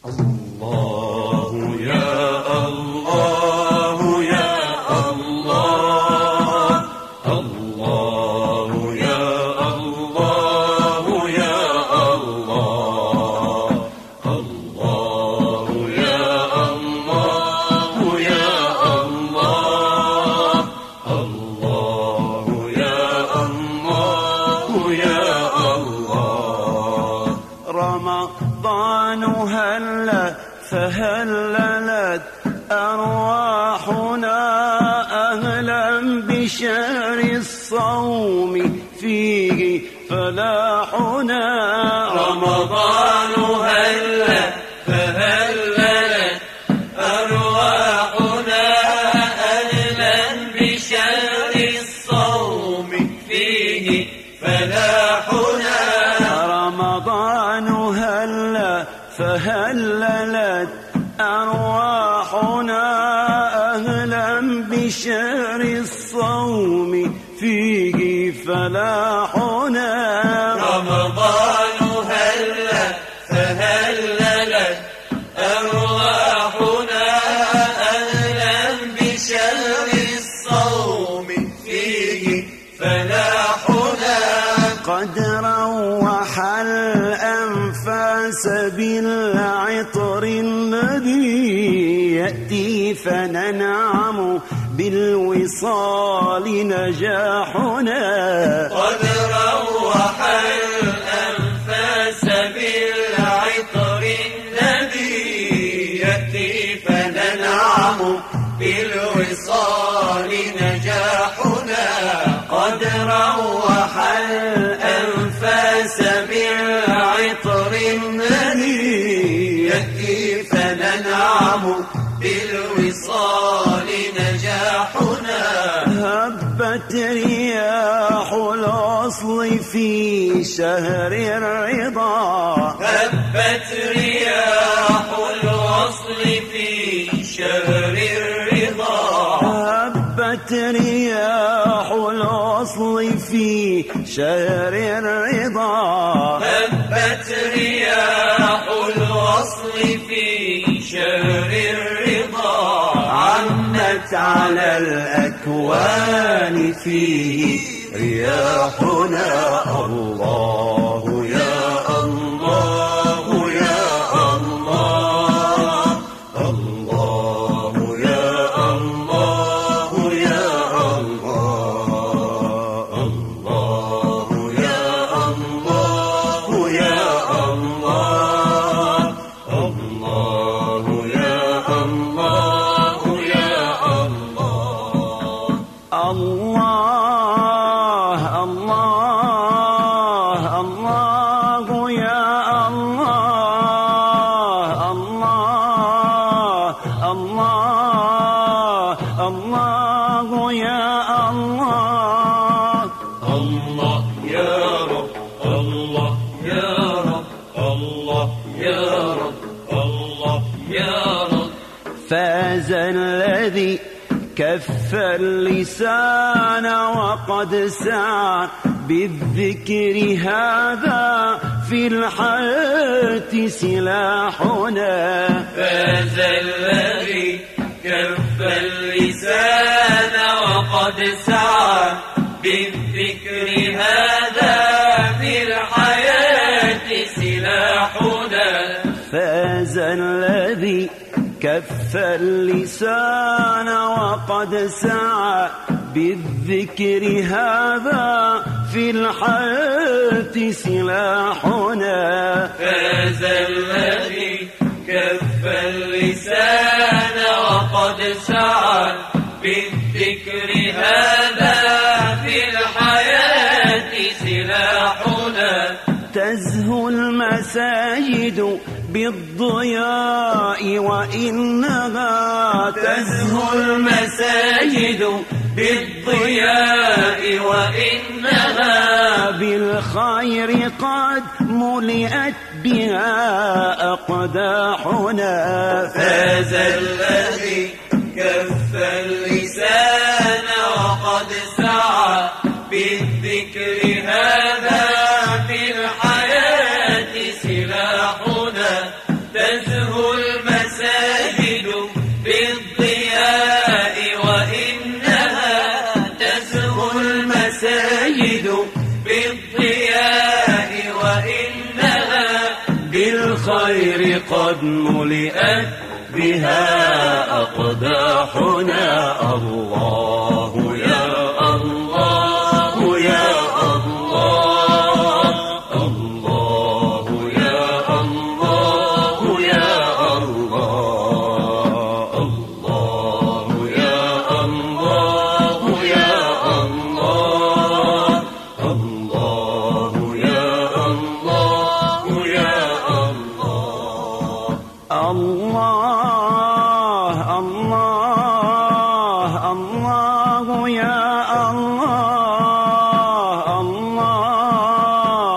الله يا الله يا الله، الله يا الله يا الله، الله يا الله يا الله، الله يا الله يا الله. رمضان هلا فهللت أرواحنا أهلا بشهر الصوم فيه فلاحنا. رمضان هلا فهللت أرواحنا أهلا بشهر الصوم فيه فلاحنا. رمضان هلا فهللت أرواحنا أهلا بشهر الصوم فيه فلاحنا. رمضان هلا فهللت أرواحنا أهلا بشهر الصوم فيه فلاحنا. قد روح الأنفاس بالعطر الذي يأتي فننعم بالوصال نجاحنا. قد روح الأنفاس بالعطر الذي يأتي فننعم بالوصال نجاحنا. قد روح الأنفاس بالعطر الذي يأتي فننعم بالوصال نجاحنا. هبت رياح الوصل في شهر الرضا. هبت رياح الوصل في شهر الرضا. هبت رياح الوصل في شهر الرضا. هبت رياح الوصل في شهر الرضا. عمت على الأكوان فيه رياحنا. الله يا الله يا الله، الله يا الله يا الله، الله يا الله يا الله، الله يا الله يا الله. الله الله الله يا الله، الله الله الله يا الله. الله يا رب، الله يا رب، الله يا رب، الله يا رب. فاز الذي كف اللسان وقد سعى بالذكر هذا في الحياة سلاحنا. فاز الذي كف اللسان وقد سعى بالذكر هذا في الحياة سلاحنا. فاز الذي كف اللسان وقد سعى بالذكر هذا في الحياة سلاحنا. فاز الذي كف اللسان وقد سعى بالذكر هذا في الحياة سلاحنا. تزهو المساجد بالضياء وإنها تزهو المساجد بالضياء وإنها بالخير قد ملئت بها أقداحنا. فاز الذي كف اللسان وقد سعى بالذكر هذا في الحياة سلاحنا. تزهو المساجد بالضياء وإنها تزهو المساجد بالضياء وإنها بالخير قد ملئت بها أقداحنا. الله يا الله يا الله، الله يا الله يا الله، الله يا الله يا الله، الله يا الله يا الله. الله الله الله يا الله، الله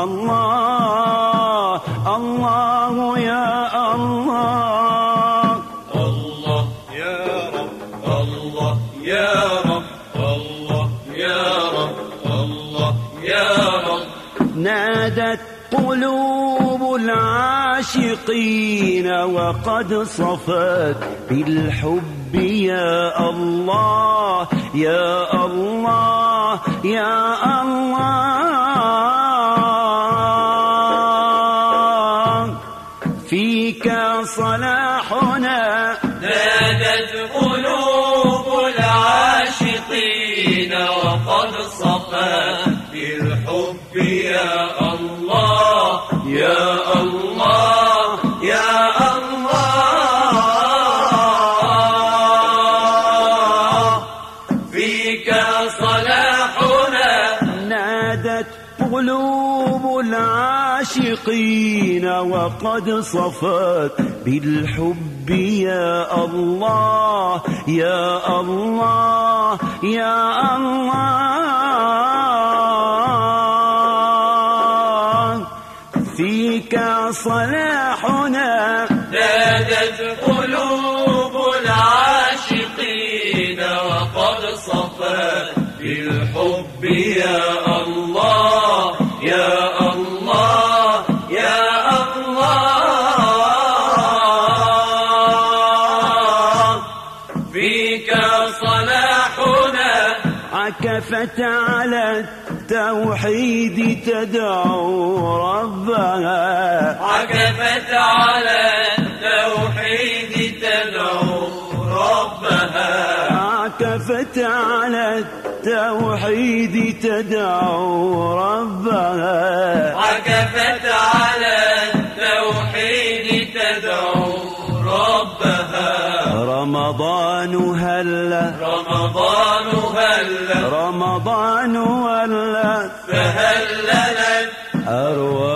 الله الله يا الله. الله يا رب، الله يا رب، الله يا رب، الله يا رب. نادت قلوب العاشقين وقد صفت بالحب يا الله يا الله يا الله. فيك صلاحنا نادت قلوب العاشقين وقد صفت بالحب يا الله يا الله يا الله. فيك صلاحنا نادت قلوب العاشقين وقد صفت بالحب يا الله يا الله يا الله. فيك صلاحنا نادت قلوب العاشقين وقد صفت بالحب يا الله يا الله يا الله. فيك صلاحنا عكفت على التوحيد تدعو ربها، عكفت على التوحيد تدعو ربها، عكفت على التوحيد تدعو ربها، عكفت على التوحيد تدعو ربها. رمضان هلا رمضان هلا رمضان هلا فهللت أرواح